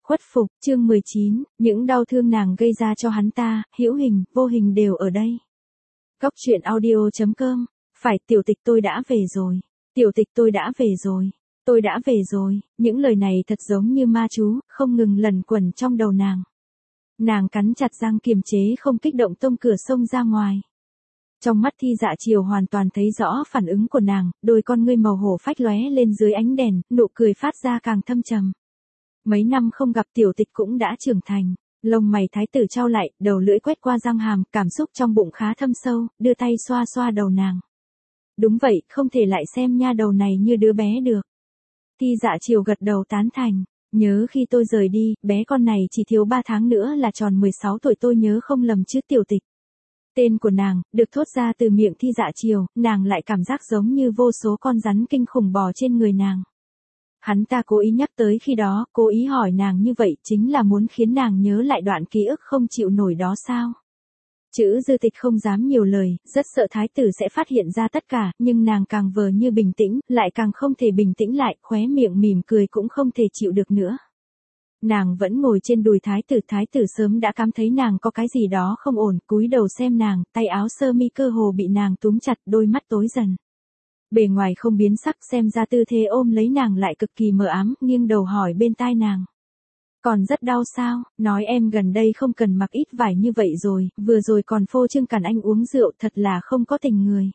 Khuất phục, chương 19, những đau thương nàng gây ra cho hắn ta, hữu hình, vô hình đều ở đây. Góc truyện audio.com, phải tiểu tịch tôi đã về rồi, tiểu tịch tôi đã về rồi, tôi đã về rồi, những lời này thật giống như ma chú, không ngừng lẩn quẩn trong đầu nàng. Nàng cắn chặt răng kiềm chế không kích động tông cửa xông ra ngoài. Trong mắt Thi Dạ Chiều hoàn toàn thấy rõ phản ứng của nàng, đôi con ngươi màu hổ phách lóe lên dưới ánh đèn, nụ cười phát ra càng thâm trầm. Mấy năm không gặp tiểu tịch cũng đã trưởng thành, lông mày thái tử trao lại, đầu lưỡi quét qua răng hàm, cảm xúc trong bụng khá thâm sâu, đưa tay xoa xoa đầu nàng. Đúng vậy, không thể lại xem nha đầu này như đứa bé được. Thi Dạ Chiều gật đầu tán thành, nhớ khi tôi rời đi, bé con này chỉ thiếu 3 tháng nữa là tròn 16 tuổi, tôi nhớ không lầm chứ tiểu tịch. Tên của nàng, được thốt ra từ miệng Thi Dạ Chiều, nàng lại cảm giác giống như vô số con rắn kinh khủng bò trên người nàng. Hắn ta cố ý nhắc tới khi đó, cố ý hỏi nàng như vậy chính là muốn khiến nàng nhớ lại đoạn ký ức không chịu nổi đó sao? Chữ Dư Tịch không dám nhiều lời, rất sợ thái tử sẽ phát hiện ra tất cả, nhưng nàng càng vờ như bình tĩnh, lại càng không thể bình tĩnh lại, khóe miệng mỉm cười cũng không thể chịu được nữa. Nàng vẫn ngồi trên đùi thái tử sớm đã cảm thấy nàng có cái gì đó không ổn, cúi đầu xem nàng, tay áo sơ mi cơ hồ bị nàng túm chặt, đôi mắt tối dần. Bề ngoài không biến sắc, xem ra tư thế ôm lấy nàng lại cực kỳ mờ ám, nghiêng đầu hỏi bên tai nàng. Còn rất đau sao, nói em gần đây không cần mặc ít vải như vậy rồi, vừa rồi còn phô trương cản anh uống rượu, thật là không có tình người.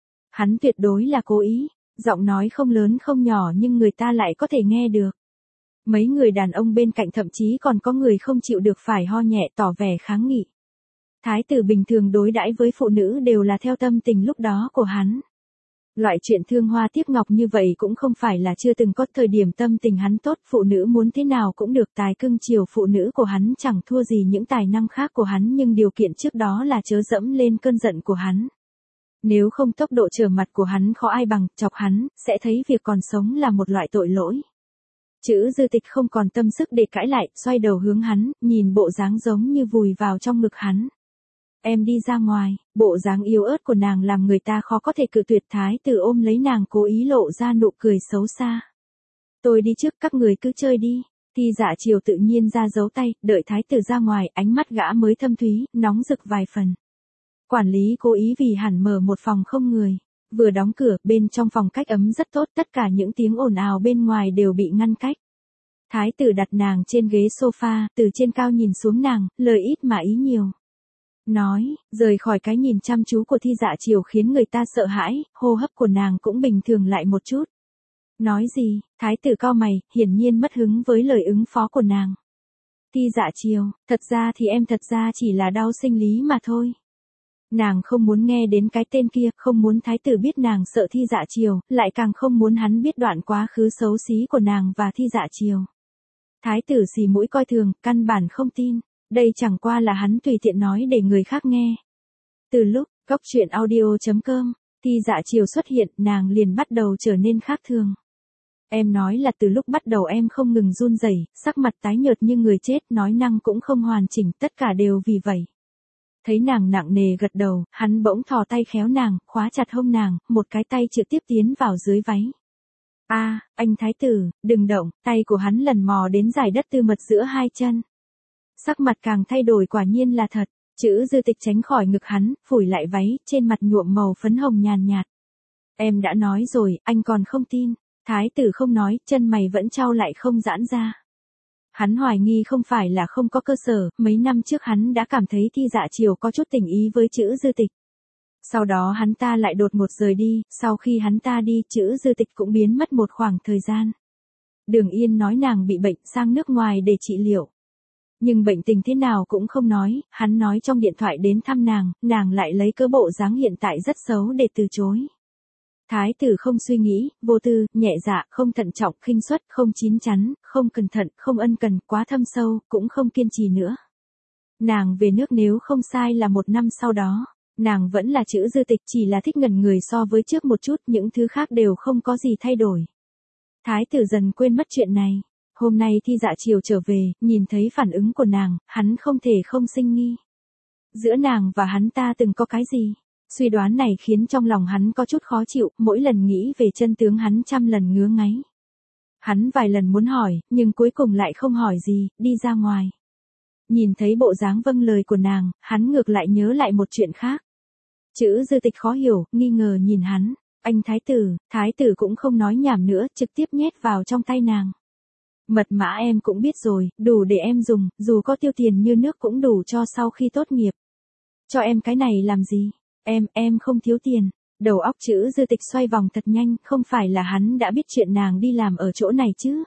Hắn tuyệt đối là cố ý, giọng nói không lớn không nhỏ nhưng người ta lại có thể nghe được. Mấy người đàn ông bên cạnh thậm chí còn có người không chịu được phải ho nhẹ tỏ vẻ kháng nghị. Thái tử bình thường đối đãi với phụ nữ đều là theo tâm tình lúc đó của hắn. Loại chuyện thương hoa tiếc ngọc như vậy cũng không phải là chưa từng có, thời điểm tâm tình hắn tốt, phụ nữ muốn thế nào cũng được, tài cưng chiều phụ nữ của hắn chẳng thua gì những tài năng khác của hắn, nhưng điều kiện trước đó là chớ dẫm lên cơn giận của hắn. Nếu không tốc độ trở mặt của hắn khó ai bằng, chọc hắn, sẽ thấy việc còn sống là một loại tội lỗi. Chữ Dư Tịch không còn tâm sức để cãi lại, xoay đầu hướng hắn, nhìn bộ dáng giống như vùi vào trong ngực hắn. Em đi ra ngoài, bộ dáng yếu ớt của nàng làm người ta khó có thể cự tuyệt, thái tử ôm lấy nàng cố ý lộ ra nụ cười xấu xa. Tôi đi trước, các người cứ chơi đi. Thi Dạ Chiều tự nhiên ra giấu tay, đợi thái tử ra ngoài, ánh mắt gã mới thâm thúy, nóng rực vài phần. Quản lý cố ý vì hẳn mở một phòng không người. Vừa đóng cửa, bên trong phòng cách âm rất tốt, tất cả những tiếng ồn ào bên ngoài đều bị ngăn cách. Thái tử đặt nàng trên ghế sofa, từ trên cao nhìn xuống nàng, lời ít mà ý nhiều. Nói, rời khỏi cái nhìn chăm chú của Thi Dạ Chiều khiến người ta sợ hãi, hô hấp của nàng cũng bình thường lại một chút. Nói gì, thái tử cau mày, hiển nhiên mất hứng với lời ứng phó của nàng. Thi Dạ Chiều, thật ra thì em thật ra chỉ là đau sinh lý mà thôi. Nàng không muốn nghe đến cái tên kia, không muốn thái tử biết nàng sợ Thi Dạ Chiều, lại càng không muốn hắn biết đoạn quá khứ xấu xí của nàng và Thi Dạ Chiều. Thái tử xì mũi coi thường, căn bản không tin. Đây chẳng qua là hắn tùy tiện nói để người khác nghe. Từ lúc, góc truyện audio.com, Thi Dạ Chiều xuất hiện, nàng liền bắt đầu trở nên khác thường. Em nói là từ lúc bắt đầu em không ngừng run rẩy, sắc mặt tái nhợt như người chết, nói năng cũng không hoàn chỉnh, tất cả đều vì vậy. Thấy nàng nặng nề gật đầu, hắn bỗng thò tay khéo nàng, khóa chặt hông nàng, một cái tay trực tiếp tiến vào dưới váy. Anh thái tử, đừng động, tay của hắn lần mò đến giải đất tư mật giữa hai chân. Sắc mặt càng thay đổi, quả nhiên là thật. Chữ Dư Tịch tránh khỏi ngực hắn, phủi lại váy, trên mặt nhuộm màu phấn hồng nhàn nhạt. Em đã nói rồi, anh còn không tin. Thái tử không nói, chân mày vẫn chau lại không giãn ra. Hắn hoài nghi không phải là không có cơ sở, mấy năm trước hắn đã cảm thấy Thi Dạ Chiều có chút tình ý với chữ Dư Tịch. Sau đó hắn ta lại đột ngột rời đi, sau khi hắn ta đi, chữ Dư Tịch cũng biến mất một khoảng thời gian. Đường Yên nói nàng bị bệnh, sang nước ngoài để trị liệu. Nhưng bệnh tình thế nào cũng không nói, hắn nói trong điện thoại đến thăm nàng lại lấy cớ bộ dáng hiện tại rất xấu để từ chối. Thái tử không suy nghĩ, vô tư, nhẹ dạ, không thận trọng, khinh suất, không chín chắn, không cẩn thận, không ân cần, quá thâm sâu, cũng không kiên trì nữa. Nàng về nước nếu không sai là 1 năm sau đó, nàng vẫn là chữ Dư Tịch, chỉ là thích ngẩn người so với trước một chút, những thứ khác đều không có gì thay đổi. Thái tử dần quên mất chuyện này. Hôm nay Thi Dạ Chiều trở về, nhìn thấy phản ứng của nàng, hắn không thể không sinh nghi. Giữa nàng và hắn ta từng có cái gì? Suy đoán này khiến trong lòng hắn có chút khó chịu, mỗi lần nghĩ về chân tướng hắn trăm lần ngứa ngáy. Hắn vài lần muốn hỏi, nhưng cuối cùng lại không hỏi gì, đi ra ngoài. Nhìn thấy bộ dáng vâng lời của nàng, hắn ngược lại nhớ lại một chuyện khác. Chữ Dư Tịch khó hiểu, nghi ngờ nhìn hắn. Anh thái tử cũng không nói nhảm nữa, trực tiếp nhét vào trong tay nàng. Mật mã em cũng biết rồi, đủ để em dùng, dù có tiêu tiền như nước cũng đủ cho sau khi tốt nghiệp. Cho em cái này làm gì? Em không thiếu tiền. Đầu óc chữ Dư Tịch xoay vòng thật nhanh, không phải là hắn đã biết chuyện nàng đi làm ở chỗ này chứ?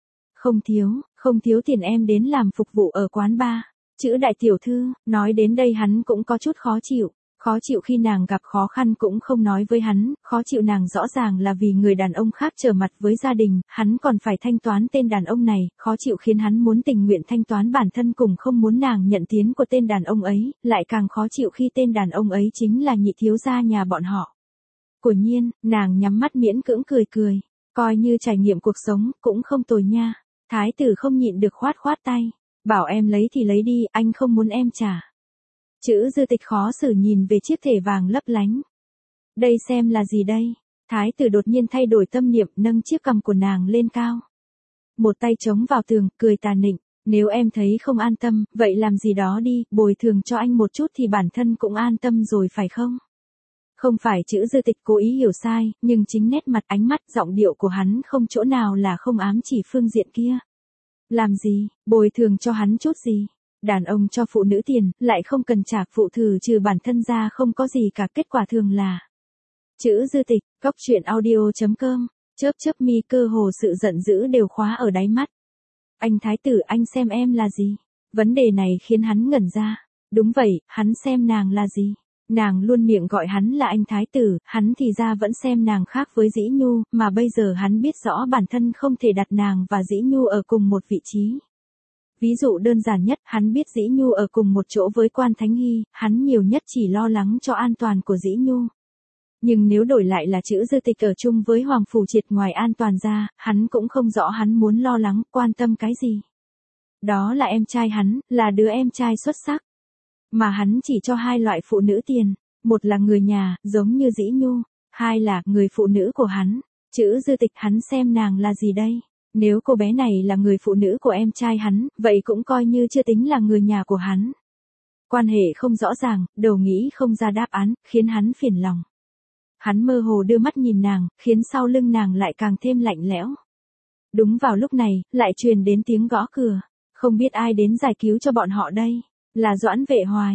Không thiếu tiền em đến làm phục vụ ở quán bar. Chữ đại tiểu thư, nói đến đây hắn cũng có chút khó chịu. Khó chịu khi nàng gặp khó khăn cũng không nói với hắn, khó chịu nàng rõ ràng là vì người đàn ông khác trở mặt với gia đình, hắn còn phải thanh toán tên đàn ông này, khó chịu khiến hắn muốn tình nguyện thanh toán bản thân cùng không muốn nàng nhận tiến của tên đàn ông ấy, lại càng khó chịu khi tên đàn ông ấy chính là nhị thiếu gia nhà bọn họ. Quả nhiên, nàng nhắm mắt miễn cưỡng cười, coi như trải nghiệm cuộc sống, cũng không tồi nha. Thái tử không nhịn được khoát tay, bảo em lấy thì lấy đi, anh không muốn em trả. Chữ Dư Tịch khó xử nhìn về chiếc thẻ vàng lấp lánh. Đây xem là gì đây? Thái tử đột nhiên thay đổi tâm niệm, nâng chiếc cằm của nàng lên cao. Một tay chống vào tường, cười tà nịnh. Nếu em thấy không an tâm, vậy làm gì đó đi, bồi thường cho anh một chút thì bản thân cũng an tâm rồi phải không? Không phải chữ Dư Tịch cố ý hiểu sai, nhưng chính nét mặt, ánh mắt, giọng điệu của hắn không chỗ nào là không ám chỉ phương diện kia. Làm gì, bồi thường cho hắn chút gì? Đàn ông cho phụ nữ tiền, lại không cần trả phụ thử trừ bản thân ra không có gì cả, kết quả thường là. Chữ Dư Tịch, coctruyện.audio.com, chớp mi, cơ hồ sự giận dữ đều khóa ở đáy mắt. Anh thái tử, anh xem em là gì? Vấn đề này khiến hắn ngẩn ra. Đúng vậy, hắn xem nàng là gì? Nàng luôn miệng gọi hắn là anh thái tử, hắn thì ra vẫn xem nàng khác với Dĩ Nhu, mà bây giờ hắn biết rõ bản thân không thể đặt nàng và Dĩ Nhu ở cùng một vị trí. Ví dụ đơn giản nhất, hắn biết Dĩ Nhu ở cùng một chỗ với Quan Thánh Hy, hắn nhiều nhất chỉ lo lắng cho an toàn của Dĩ Nhu. Nhưng nếu đổi lại là chữ Dư Tịch ở chung với Hoàng Phủ Triệt, ngoài an toàn ra, hắn cũng không rõ hắn muốn lo lắng, quan tâm cái gì. Đó là em trai hắn, là đứa em trai xuất sắc. Mà hắn chỉ cho hai loại phụ nữ tiền, một là người nhà, giống như Dĩ Nhu, hai là người phụ nữ của hắn. Chữ Dư Tịch, hắn xem nàng là gì đây? Nếu cô bé này là người phụ nữ của em trai hắn, vậy cũng coi như chưa tính là người nhà của hắn. Quan hệ không rõ ràng, đầu nghĩ không ra đáp án, khiến hắn phiền lòng. Hắn mơ hồ đưa mắt nhìn nàng, khiến sau lưng nàng lại càng thêm lạnh lẽo. Đúng vào lúc này, lại truyền đến tiếng gõ cửa. Không biết ai đến giải cứu cho bọn họ đây. Là Doãn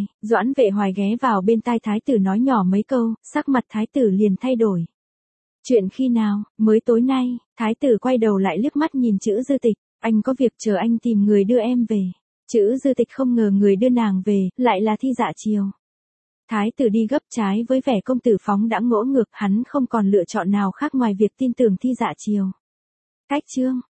Vệ Hoài ghé vào bên tai thái tử nói nhỏ mấy câu, sắc mặt thái tử liền thay đổi. Chuyện khi nào, mới tối nay, thái tử quay đầu lại liếc mắt nhìn chữ Dư Tịch, anh có việc chờ anh tìm người đưa em về. Chữ Dư Tịch không ngờ người đưa nàng về, lại là Thi Dạ Triều. Thái tử đi gấp, trái với vẻ công tử phóng đãng ngỗ ngược, hắn không còn lựa chọn nào khác ngoài việc tin tưởng Thi Dạ Triều. Cách chương